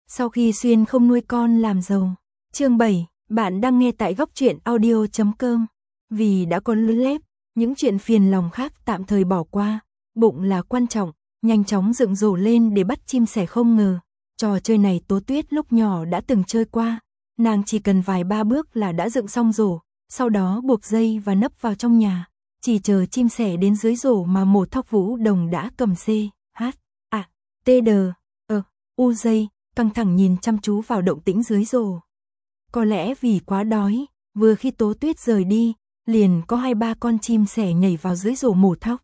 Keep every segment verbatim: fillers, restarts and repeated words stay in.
Sau khi xuyên không nuôi con làm giàu. Chương bảy, bạn đang nghe tại góc truyện audio chấm com. Vì đã có lứa lép, những chuyện phiền lòng khác tạm thời bỏ qua, bụng là quan trọng, nhanh chóng dựng rổ lên để bắt chim sẻ. Không ngờ, trò chơi này Tố Tuyết lúc nhỏ đã từng chơi qua, nàng chỉ cần vài ba bước là đã dựng xong rổ, sau đó buộc dây và nấp vào trong nhà, chỉ chờ chim sẻ đến dưới rổ mà mổ thóc. Vũ Đồng đã cầm C, H, A, T, D, E, U dây, căng thẳng nhìn chăm chú vào động tĩnh dưới rổ. Có lẽ vì quá đói, vừa khi Tố Tuyết rời đi, liền có hai ba con chim sẻ nhảy vào dưới rổ mổ thóc.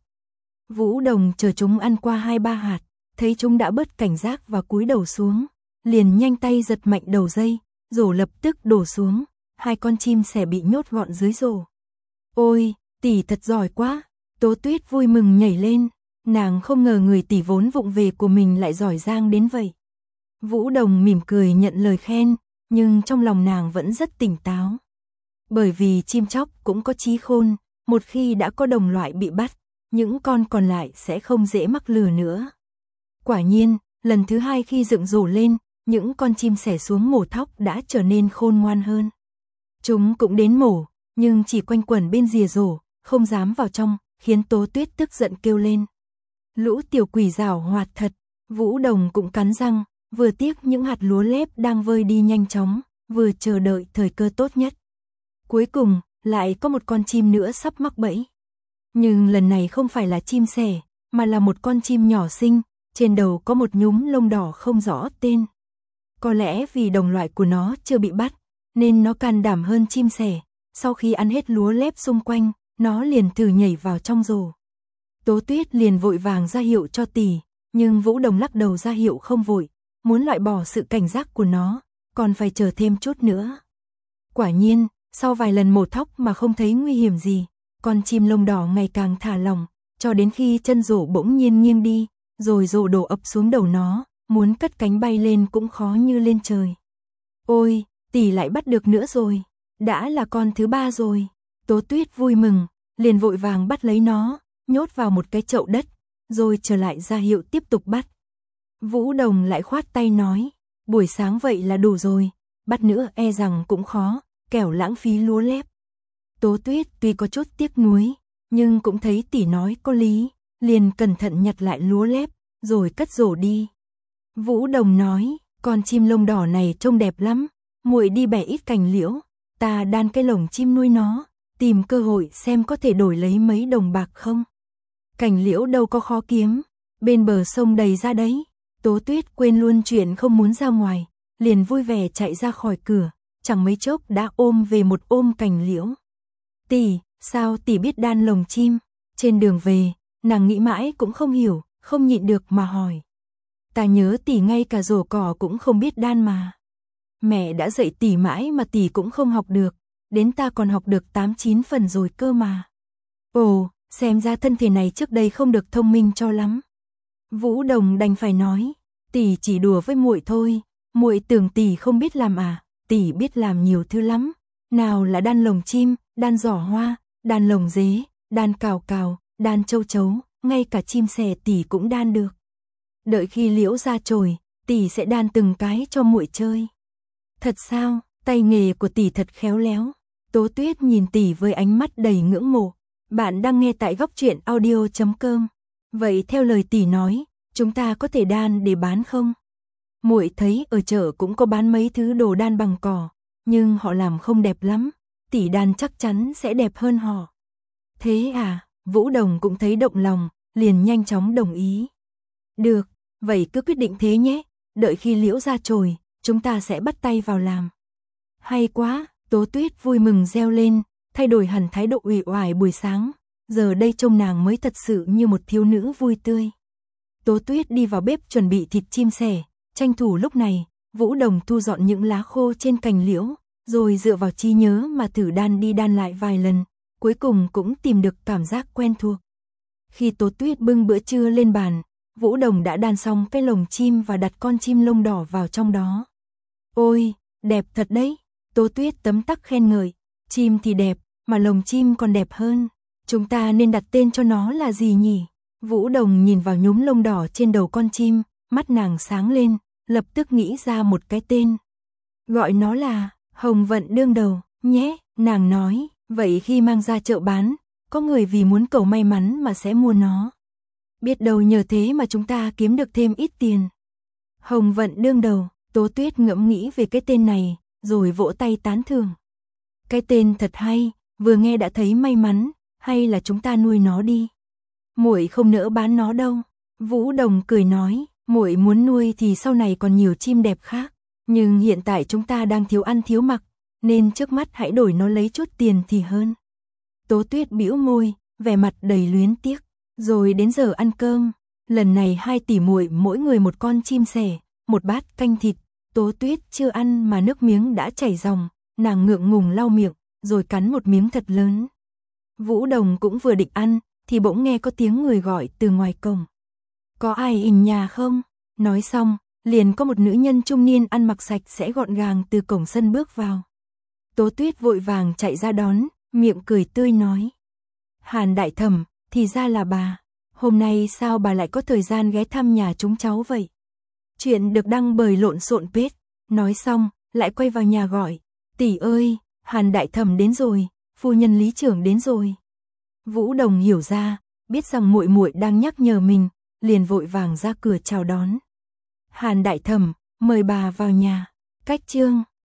Vũ Đồng chờ chúng ăn qua hai ba hạt, thấy chúng đã bớt cảnh giác và cúi đầu xuống, liền nhanh tay giật mạnh đầu dây, rổ lập tức đổ xuống, hai con chim sẻ bị nhốt gọn dưới rổ. Ôi, tỷ thật giỏi quá, Tố Tuyết vui mừng nhảy lên, nàng không ngờ người tỷ vốn vụng về của mình lại giỏi giang đến vậy. Vũ Đồng mỉm cười nhận lời khen, nhưng trong lòng nàng vẫn rất tỉnh táo. Bởi vì chim chóc cũng có trí khôn, một khi đã có đồng loại bị bắt, những con còn lại sẽ không dễ mắc lừa nữa. Quả nhiên, lần thứ hai khi dựng rổ lên, những con chim sẻ xuống mổ thóc đã trở nên khôn ngoan hơn. Chúng cũng đến mổ, nhưng chỉ quanh quẩn bên rìa rổ, không dám vào trong, khiến Tố Tuyết tức giận kêu lên. Lũ tiểu quỷ giảo hoạt thật. Vũ Đồng cũng cắn răng, vừa tiếc những hạt lúa lép đang vơi đi nhanh chóng, vừa chờ đợi thời cơ tốt nhất. Cuối cùng, lại có một con chim nữa sắp mắc bẫy. Nhưng lần này không phải là chim sẻ, mà là một con chim nhỏ xinh, trên đầu có một nhúm lông đỏ không rõ tên. Có lẽ vì đồng loại của nó chưa bị bắt, nên nó can đảm hơn chim sẻ. Sau khi ăn hết lúa lép xung quanh, nó liền thử nhảy vào trong rổ. Tố Tuyết liền vội vàng ra hiệu cho tỷ, nhưng Vũ Đồng lắc đầu ra hiệu không vội, muốn loại bỏ sự cảnh giác của nó, còn phải chờ thêm chút nữa. Quả nhiên, sau vài lần mổ thóc mà không thấy nguy hiểm gì, con chim lông đỏ ngày càng thả lỏng, cho đến khi chân rổ bỗng nhiên nghiêng đi, rồi rổ đổ ập xuống đầu nó, muốn cất cánh bay lên cũng khó như lên trời. Ôi, tỷ lại bắt được nữa rồi, đã là con thứ ba rồi. Tố Tuyết vui mừng, liền vội vàng bắt lấy nó, nhốt vào một cái chậu đất, rồi trở lại ra hiệu tiếp tục bắt. Vũ Đồng lại khoát tay nói, buổi sáng vậy là đủ rồi, bắt nữa e rằng cũng khó, kẻo lãng phí lúa lép. Tố Tuyết tuy có chút tiếc nuối, nhưng cũng thấy tỷ nói có lý, liền cẩn thận nhặt lại lúa lép, rồi cất rổ đi. Vũ Đồng nói, con chim lông đỏ này trông đẹp lắm, muội đi bẻ ít cành liễu, ta đan cái lồng chim nuôi nó, tìm cơ hội xem có thể đổi lấy mấy đồng bạc không. Cành liễu đâu có khó kiếm, bên bờ sông đầy ra đấy. Tố Tuyết quên luôn chuyện không muốn ra ngoài, liền vui vẻ chạy ra khỏi cửa, chẳng mấy chốc đã ôm về một ôm cành liễu. Tỷ, sao tỷ biết đan lồng chim? Trên đường về, nàng nghĩ mãi cũng không hiểu, không nhịn được mà hỏi. Ta nhớ tỷ ngay cả rổ cỏ cũng không biết đan mà. Mẹ đã dạy tỷ mãi mà tỷ cũng không học được, đến ta còn học được tám chín phần rồi cơ mà. Ồ, xem ra thân thể này trước đây không được thông minh cho lắm. Vũ Đồng đành phải nói, tỷ chỉ đùa với muội thôi, muội tưởng tỷ không biết làm à, tỷ biết làm nhiều thứ lắm, nào là đan lồng chim, đan giỏ hoa, đan lồng dế, đan cào cào, đan châu chấu, ngay cả chim sẻ tỷ cũng đan được. Đợi khi liễu ra chồi, tỷ sẽ đan từng cái cho muội chơi. Thật sao, tay nghề của tỷ thật khéo léo. Tố Tuyết nhìn tỷ với ánh mắt đầy ngưỡng mộ. Bạn đang nghe tại góc truyện audio chấm com. Vậy theo lời tỷ nói, chúng ta có thể đan để bán không? Muội thấy ở chợ cũng có bán mấy thứ đồ đan bằng cỏ, nhưng họ làm không đẹp lắm, tỷ đan chắc chắn sẽ đẹp hơn họ. Thế à, Vũ Đồng cũng thấy động lòng, liền nhanh chóng đồng ý. Được, vậy cứ quyết định thế nhé, đợi khi liễu ra chồi, chúng ta sẽ bắt tay vào làm. Hay quá, Tố Tuyết vui mừng reo lên, thay đổi hẳn thái độ uể oải buổi sáng, giờ đây trông nàng mới thật sự như một thiếu nữ vui tươi. Tố Tuyết đi vào bếp chuẩn bị thịt chim sẻ, tranh thủ lúc này, Vũ Đồng thu dọn những lá khô trên cành liễu, rồi dựa vào trí nhớ mà thử đan đi đan lại vài lần, cuối cùng cũng tìm được cảm giác quen thuộc. Khi Tố Tuyết bưng bữa trưa lên bàn, Vũ Đồng đã đan xong cái lồng chim và đặt con chim lông đỏ vào trong đó. Ôi, đẹp thật đấy, Tố Tuyết tấm tắc khen ngợi, chim thì đẹp, mà lồng chim còn đẹp hơn. Chúng ta nên đặt tên cho nó là gì nhỉ? Vũ Đồng nhìn vào nhúm lông đỏ trên đầu con chim, mắt nàng sáng lên, lập tức nghĩ ra một cái tên. Gọi nó là Hồng Vận đương đầu, nhé, nàng nói, vậy khi mang ra chợ bán, có người vì muốn cầu may mắn mà sẽ mua nó. Biết đâu nhờ thế mà chúng ta kiếm được thêm ít tiền. Hồng Vận đương đầu, Tố Tuyết ngẫm nghĩ về cái tên này, rồi vỗ tay tán thưởng. Cái tên thật hay, vừa nghe đã thấy may mắn, hay là chúng ta nuôi nó đi. Muội không nỡ bán nó đâu. Vũ Đồng cười nói, muội muốn nuôi thì sau này còn nhiều chim đẹp khác, nhưng hiện tại chúng ta đang thiếu ăn thiếu mặc, nên trước mắt hãy đổi nó lấy chút tiền thì hơn. Tố Tuyết bĩu môi, vẻ mặt đầy luyến tiếc. Rồi đến giờ ăn cơm, lần này hai tỷ muội mỗi người một con chim sẻ, một bát canh thịt. Tố Tuyết chưa ăn mà nước miếng đã chảy ròng, nàng ngượng ngùng lau miệng, rồi cắn một miếng thật lớn. Vũ Đồng cũng vừa định ăn, thì bỗng nghe có tiếng người gọi từ ngoài cổng. Có ai in nhà không? Nói xong, liền có một nữ nhân trung niên ăn mặc sạch sẽ gọn gàng từ cổng sân bước vào. Tố Tuyết vội vàng chạy ra đón, miệng cười tươi nói. Hàn đại thẩm, thì ra là bà. Hôm nay sao bà lại có thời gian ghé thăm nhà chúng cháu vậy? Chuyện được đăng bởi Lộn Xộn Page. Nói xong, lại quay vào nhà gọi. Tỷ ơi, Hàn đại thẩm đến rồi, phu nhân Lý trưởng đến rồi. Vũ Đồng hiểu ra, biết rằng muội muội đang nhắc nhở mình, liền vội vàng ra cửa chào đón. Hàn đại thẩm, mời bà vào nhà. Cách chương